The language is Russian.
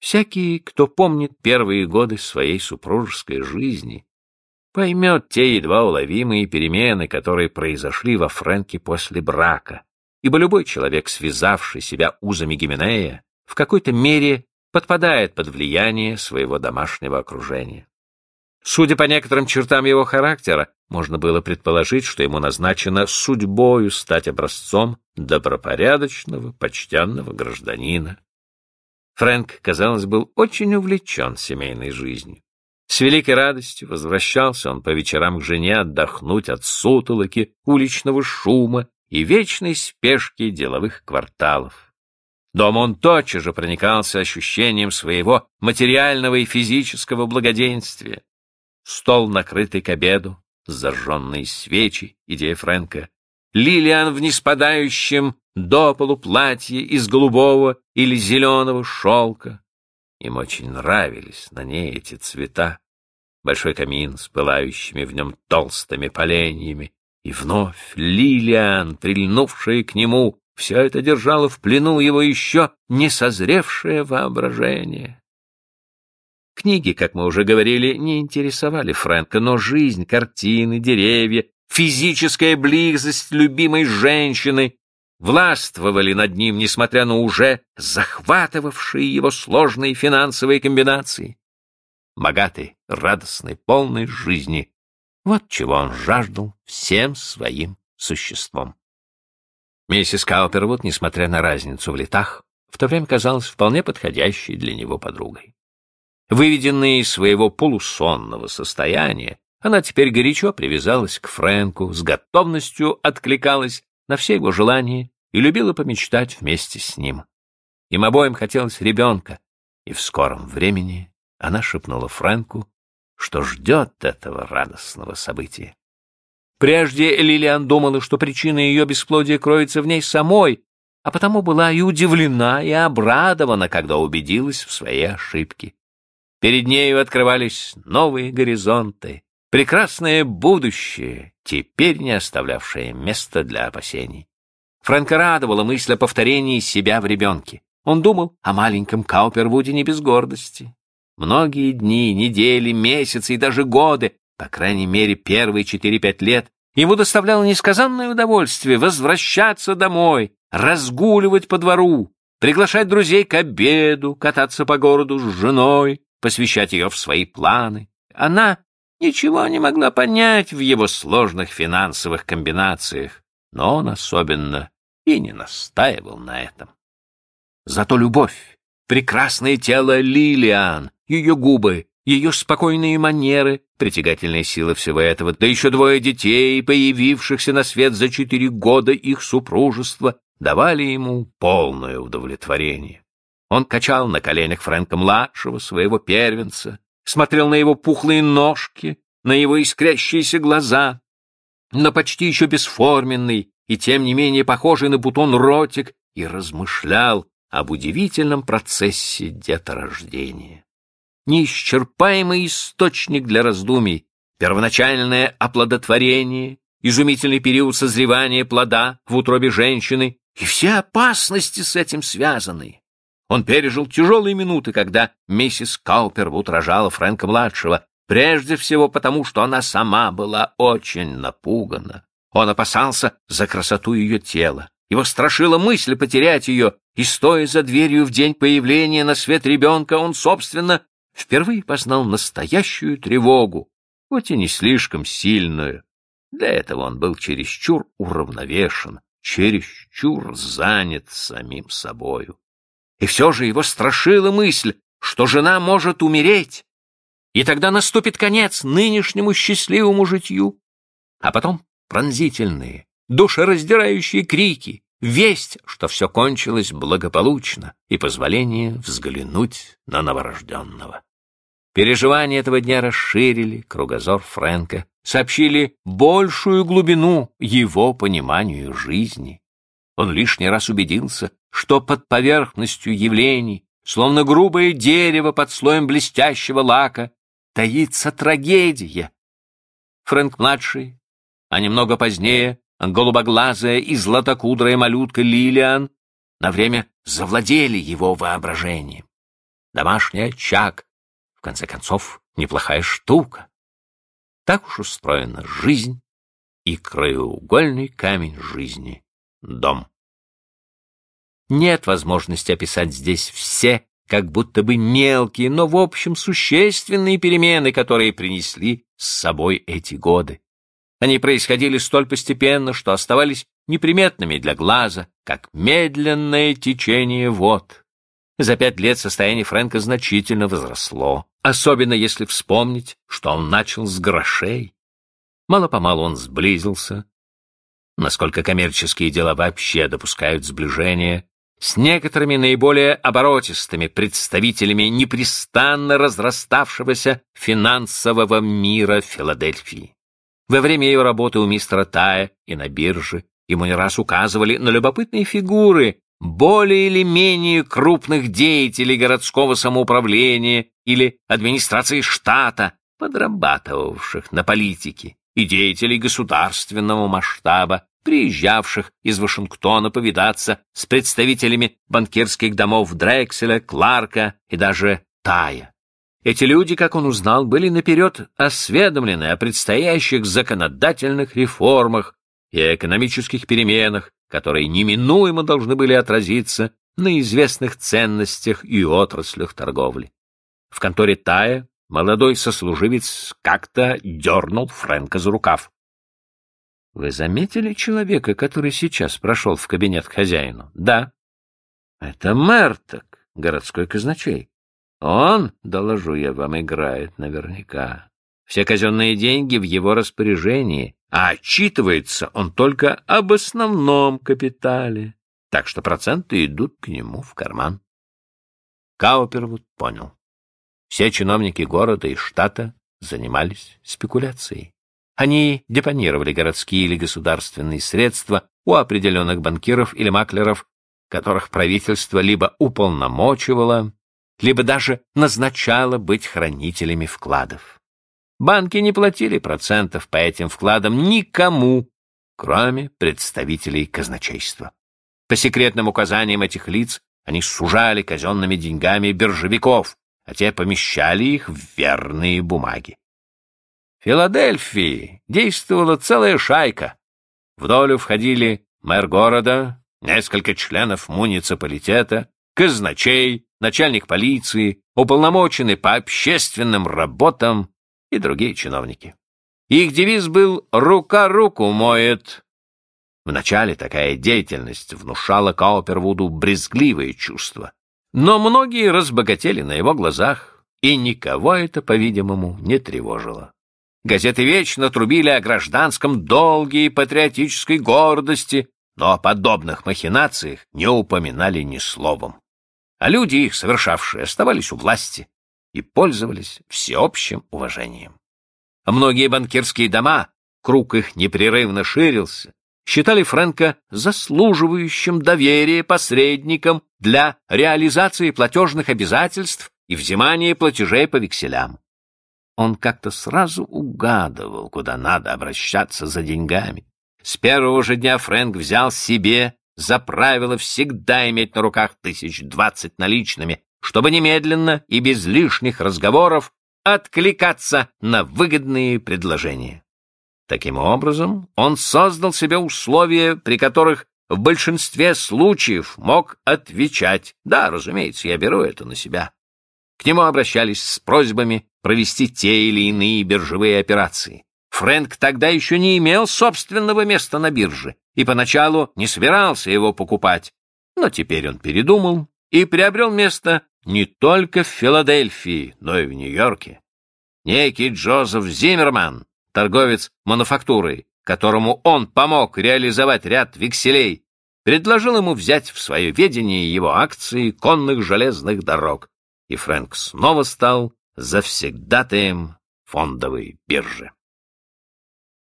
Всякий, кто помнит первые годы своей супружеской жизни, поймет те едва уловимые перемены, которые произошли во Фрэнке после брака, ибо любой человек, связавший себя узами Гименея, в какой-то мере подпадает под влияние своего домашнего окружения. Судя по некоторым чертам его характера, можно было предположить, что ему назначено судьбою стать образцом добропорядочного, почтенного гражданина. Фрэнк, казалось, был очень увлечен семейной жизнью. С великой радостью возвращался он по вечерам к жене отдохнуть от сутолоки, уличного шума и вечной спешки деловых кварталов. Дома он тотчас же проникался ощущением своего материального и физического благоденствия. Стол, накрытый к обеду, зажженные свечи, идея Фрэнка, Лилиан в ниспадающем до полу платье из голубого или зеленого шелка. Им очень нравились на ней эти цвета. Большой камин с пылающими в нем толстыми поленьями, и вновь Лилиан, прильнувшая к нему, все это держало в плену его еще не созревшее воображение. Книги, как мы уже говорили, не интересовали Фрэнка, но жизнь, картины, деревья, физическая близость любимой женщины властвовали над ним, несмотря на уже захватывавшие его сложные финансовые комбинации. Богатый, радостный, полный жизни — вот чего он жаждал всем своим существом. Миссис Каупервуд, несмотря на разницу в летах, в то время казалась вполне подходящей для него подругой. Выведенная из своего полусонного состояния, она теперь горячо привязалась к Фрэнку, с готовностью откликалась на все его желания и любила помечтать вместе с ним. Им обоим хотелось ребенка, и в скором времени она шепнула Фрэнку, что ждет этого радостного события. Прежде Лилиан думала, что причина ее бесплодия кроется в ней самой, а потому была и удивлена, и обрадована, когда убедилась в своей ошибке. Перед нею открывались новые горизонты, прекрасное будущее, теперь не оставлявшее места для опасений. Фрэнка радовала мысль о повторении себя в ребенке. Он думал о маленьком Каупервуде не без гордости. Многие дни, недели, месяцы и даже годы, по крайней мере первые 4-5 лет, ему доставляло несказанное удовольствие возвращаться домой, разгуливать по двору, приглашать друзей к обеду, кататься по городу с женой, посвящать ее в свои планы. Она ничего не могла понять в его сложных финансовых комбинациях, но он особенно и не настаивал на этом. Зато любовь, прекрасное тело Лилиан, ее губы, ее спокойные манеры, притягательная сила всего этого, да еще 2 детей, появившихся на свет за 4 года их супружества, давали ему полное удовлетворение. Он качал на коленях Фрэнка-младшего, своего первенца, смотрел на его пухлые ножки, на его искрящиеся глаза, на почти еще бесформенный и тем не менее похожий на бутон ротик, и размышлял об удивительном процессе деторождения. Неисчерпаемый источник для раздумий, первоначальное оплодотворение, изумительный период созревания плода в утробе женщины и все опасности с этим связанные. Он пережил тяжелые минуты, когда миссис Каупервуд рожала Фрэнка-младшего, прежде всего потому, что она сама была очень напугана. Он опасался за красоту ее тела. Его страшила мысль потерять ее, и, стоя за дверью в день появления на свет ребенка, он, собственно, впервые познал настоящую тревогу, хоть и не слишком сильную. Для этого он был чересчур уравновешен, чересчур занят самим собою. И все же его страшила мысль, что жена может умереть, и тогда наступит конец нынешнему счастливому житью. А потом пронзительные, душераздирающие крики, весть, что все кончилось благополучно, и позволение взглянуть на новорожденного. Переживания этого дня расширили кругозор Фрэнка, сообщили большую глубину его пониманию жизни. Он лишний раз убедился, что под поверхностью явлений, словно грубое дерево под слоем блестящего лака, таится трагедия. Фрэнк-младший, а немного позднее голубоглазая и златокудрая малютка Лилиан на время завладели его воображением. домашний очаг. В конце концов, неплохая штука. Так уж устроена жизнь и краеугольный камень жизни — дом. Нет возможности описать здесь все, как будто бы мелкие, но в общем существенные перемены, которые принесли с собой эти годы. Они происходили столь постепенно, что оставались неприметными для глаза, как медленное течение вод. За 5 лет состояние Фрэнка значительно возросло, особенно если вспомнить, что он начал с грошей. Мало-помалу он сблизился, насколько коммерческие дела вообще допускают сближение, с некоторыми наиболее оборотистыми представителями непрестанно разраставшегося финансового мира Филадельфии. Во время его работы у мистера Тая и на бирже ему не раз указывали на любопытные фигуры более или менее крупных деятелей городского самоуправления или администрации штата, подрабатывавших на политике, и деятелей государственного масштаба, приезжавших из Вашингтона повидаться с представителями банкирских домов Дрекселя, Кларка и даже Тая. Эти люди, как он узнал, были наперед осведомлены о предстоящих законодательных реформах и экономических переменах, которые неминуемо должны были отразиться на известных ценностях и отраслях торговли. В конторе Тая молодой сослуживец как-то дернул Фрэнка за рукав. — Вы заметили человека, который сейчас прошел в кабинет к хозяину? — Да. — Это Мерток, городской казначей. Он, доложу я вам, играет наверняка. Все казенные деньги в его распоряжении, а отчитывается он только об основном капитале, так что проценты идут к нему в карман. Каупервуд понял. Все чиновники города и штата занимались спекуляцией. Они депонировали городские или государственные средства у определенных банкиров или маклеров, которых правительство либо уполномочивало, либо даже назначало быть хранителями вкладов. Банки не платили процентов по этим вкладам никому, кроме представителей казначейства. По секретным указаниям этих лиц они сужали казенными деньгами биржевиков, а те помещали их в верные бумаги. В Филадельфии действовала целая шайка. В долю входили мэр города, несколько членов муниципалитета, казначей, начальник полиции, уполномоченный по общественным работам и другие чиновники. Их девиз был «Рука руку моет». Вначале такая деятельность внушала Каупервуду брезгливые чувства, но многие разбогатели на его глазах, и никого это, по-видимому, не тревожило. Газеты вечно трубили о гражданском долге и патриотической гордости, но о подобных махинациях не упоминали ни словом. А люди, их совершавшие, оставались у власти и пользовались всеобщим уважением. А многие банкирские дома, круг их непрерывно ширился, считали Фрэнка заслуживающим доверия посредником для реализации платежных обязательств и взимания платежей по векселям. Он как-то сразу угадывал, куда надо обращаться за деньгами. С первого же дня Фрэнк взял себе за правило всегда иметь на руках 20 наличными, чтобы немедленно и без лишних разговоров откликаться на выгодные предложения. Таким образом, он создал себе условия, при которых в большинстве случаев мог отвечать: «Да, разумеется, я беру это на себя». К нему обращались с просьбами провести те или иные биржевые операции. Фрэнк тогда еще не имел собственного места на бирже и поначалу не собирался его покупать, но теперь он передумал и приобрел место не только в Филадельфии, но и в Нью-Йорке. Некий Джозеф Зиммерман, торговец мануфактурой, которому он помог реализовать ряд векселей, предложил ему взять в свое ведение его акции конных железных дорог, и Фрэнк снова стал завсегдатаем фондовой биржи.